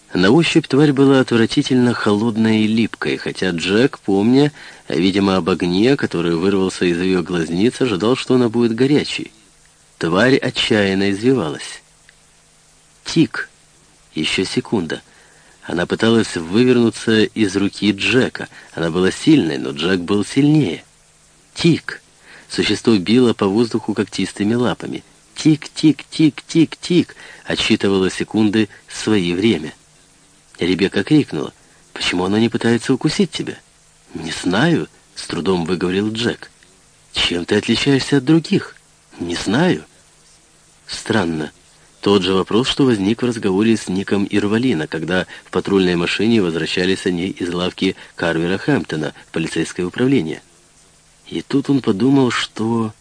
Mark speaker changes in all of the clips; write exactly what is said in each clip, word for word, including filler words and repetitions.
Speaker 1: На ощупь тварь была отвратительно холодной и липкой, хотя Джек, помня, видимо, об огне, который вырвался из ее глазниц, ожидал, что она будет горячей. Тварь отчаянно извивалась. Тик. Еще секунда. Она пыталась вывернуться из руки Джека. Она была сильной, но Джек был сильнее. Тик. Существо било по воздуху когтистыми лапами. Тик-тик-тик-тик-тик. Отсчитывало секунды свои время. Ребекка крикнула: «Почему она не пытается укусить тебя?» «Не знаю», — с трудом выговорил Джек. «Чем ты отличаешься от других?» «Не знаю». Странно. Тот же вопрос, что возник в разговоре с Ником Ирвалина, когда в патрульной машине возвращались они из лавки Карвера Хэмптона в полицейское управление. И тут он подумал, что...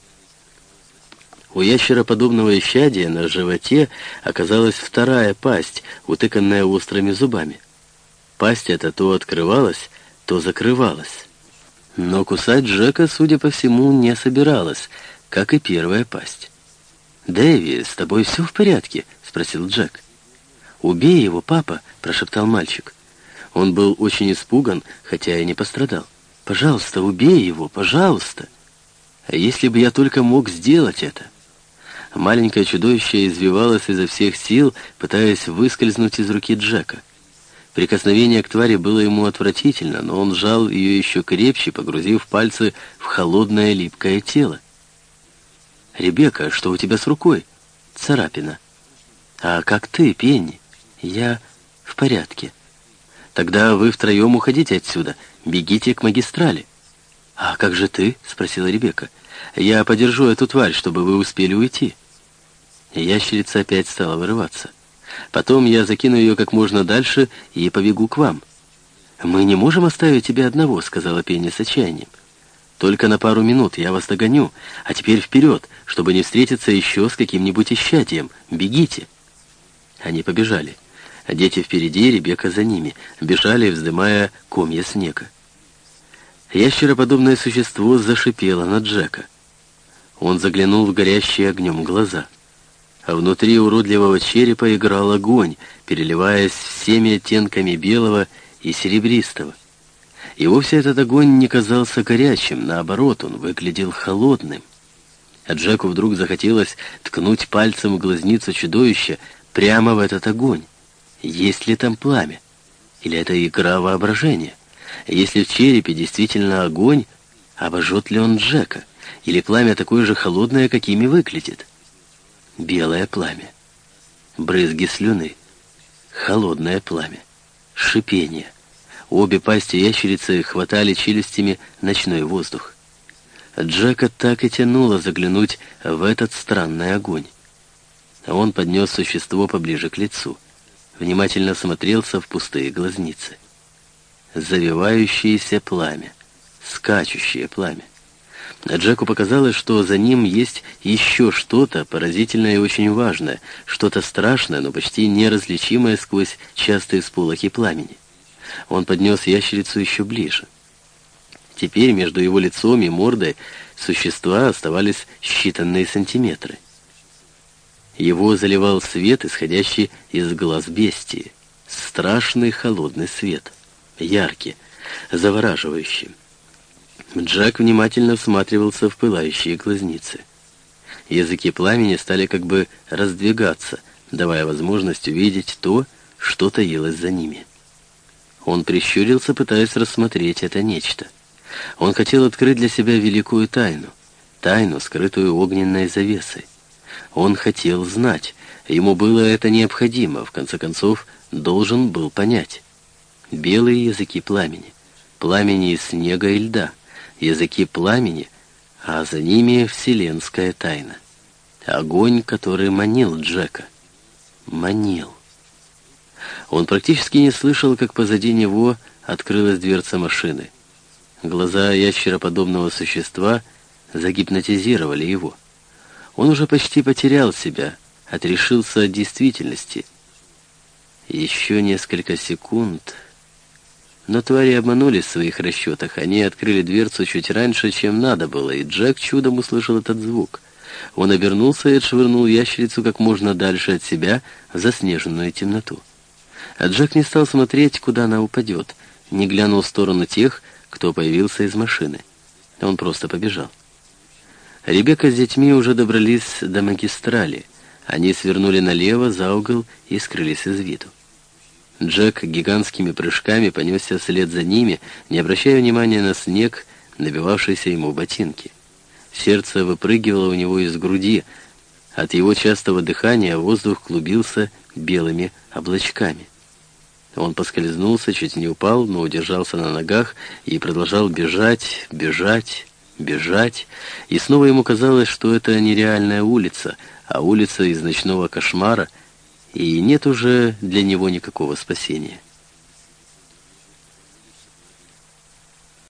Speaker 1: У ящероподобного исчадия на животе оказалась вторая пасть, утыканная острыми зубами. Пасть эта то открывалась, то закрывалась. Но кусать Джека, судя по всему, не собиралась, как и первая пасть. «Дэви, с тобой все в порядке?» — спросил Джек. «Убей его, папа!» — прошептал мальчик. Он был очень испуган, хотя и не пострадал. «Пожалуйста, убей его, пожалуйста!» «А если бы я только мог сделать это?» Маленькое чудовище извивалось изо всех сил, пытаясь выскользнуть из руки Джека. Прикосновение к твари было ему отвратительно, но он сжал ее еще крепче, погрузив пальцы в холодное липкое тело. «Ребекка, что у тебя с рукой?» «Царапина». «А как ты, Пенни?» «Я в порядке». «Тогда вы втроем уходите отсюда, бегите к магистрали». «А как же ты?» — спросила Ребекка. «Я подержу эту тварь, чтобы вы успели уйти». Ящерица опять стала вырываться. «Потом я закину ее как можно дальше и побегу к вам». «Мы не можем оставить тебя одного», — сказала Пенни с отчаянием. «Только на пару минут, я вас догоню. А теперь вперед, чтобы не встретиться еще с каким-нибудь исчадием. Бегите!» Они побежали. Дети впереди, Ребекка за ними. Бежали, вздымая комья снега. Ящероподобное существо зашипело на Джека. Он заглянул в горящие огнем глаза. А внутри уродливого черепа играл огонь, переливаясь всеми оттенками белого и серебристого. И вовсе этот огонь не казался горячим, наоборот, он выглядел холодным. А Джеку вдруг захотелось ткнуть пальцем в глазницу чудовища прямо в этот огонь. Есть ли там пламя? Или это игра воображения? Если в черепе действительно огонь, обожжет ли он Джека? Или пламя такое же холодное, какими выглядит? Белое пламя. Брызги слюны. Холодное пламя. Шипение. Обе пасти ящерицы хватали челюстями ночной воздух. Джека так и тянуло заглянуть в этот странный огонь. Он поднес существо поближе к лицу. Внимательно смотрелся в пустые глазницы. Завивающееся пламя. Скачущее пламя. Джеку показалось, что за ним есть еще что-то поразительное и очень важное, что-то страшное, но почти неразличимое сквозь частые сполохи пламени. Он поднес ящерицу еще ближе. Теперь между его лицом и мордой существа оставались считанные сантиметры. Его заливал свет, исходящий из глаз бестии. Страшный холодный свет. Яркий, завораживающий. Джек внимательно всматривался в пылающие глазницы. Языки пламени стали как бы раздвигаться, давая возможность увидеть то, что таилось за ними. Он прищурился, пытаясь рассмотреть это нечто. Он хотел открыть для себя великую тайну, тайну, скрытую огненной завесой. Он хотел знать, ему было это необходимо, в конце концов, должен был понять. Белые языки пламени, пламени из снега и льда, языки пламени, а за ними вселенская тайна. Огонь, который манил Джека. Манил. Он практически не слышал, как позади него открылась дверца машины. Глаза ящероподобного существа загипнотизировали его. Он уже почти потерял себя, отрешился от действительности. Еще несколько секунд... Но твари обманулись в своих расчетах. Они открыли дверцу чуть раньше, чем надо было, и Джек чудом услышал этот звук. Он обернулся и отшвырнул ящерицу как можно дальше от себя в заснеженную темноту. А Джек не стал смотреть, куда она упадет, не глянул в сторону тех, кто появился из машины. Он просто побежал. Ребекка с детьми уже добрались до магистрали. Они свернули налево за угол и скрылись из виду. Джек гигантскими прыжками понесся вслед за ними, не обращая внимания на снег, набивавшийся ему в ботинки. Сердце выпрыгивало у него из груди. От его частого дыхания воздух клубился белыми облачками. Он поскользнулся, чуть не упал, но удержался на ногах и продолжал бежать, бежать, бежать. И снова ему казалось, что это нереальная улица, а улица из ночного кошмара, и нет уже для него никакого спасения.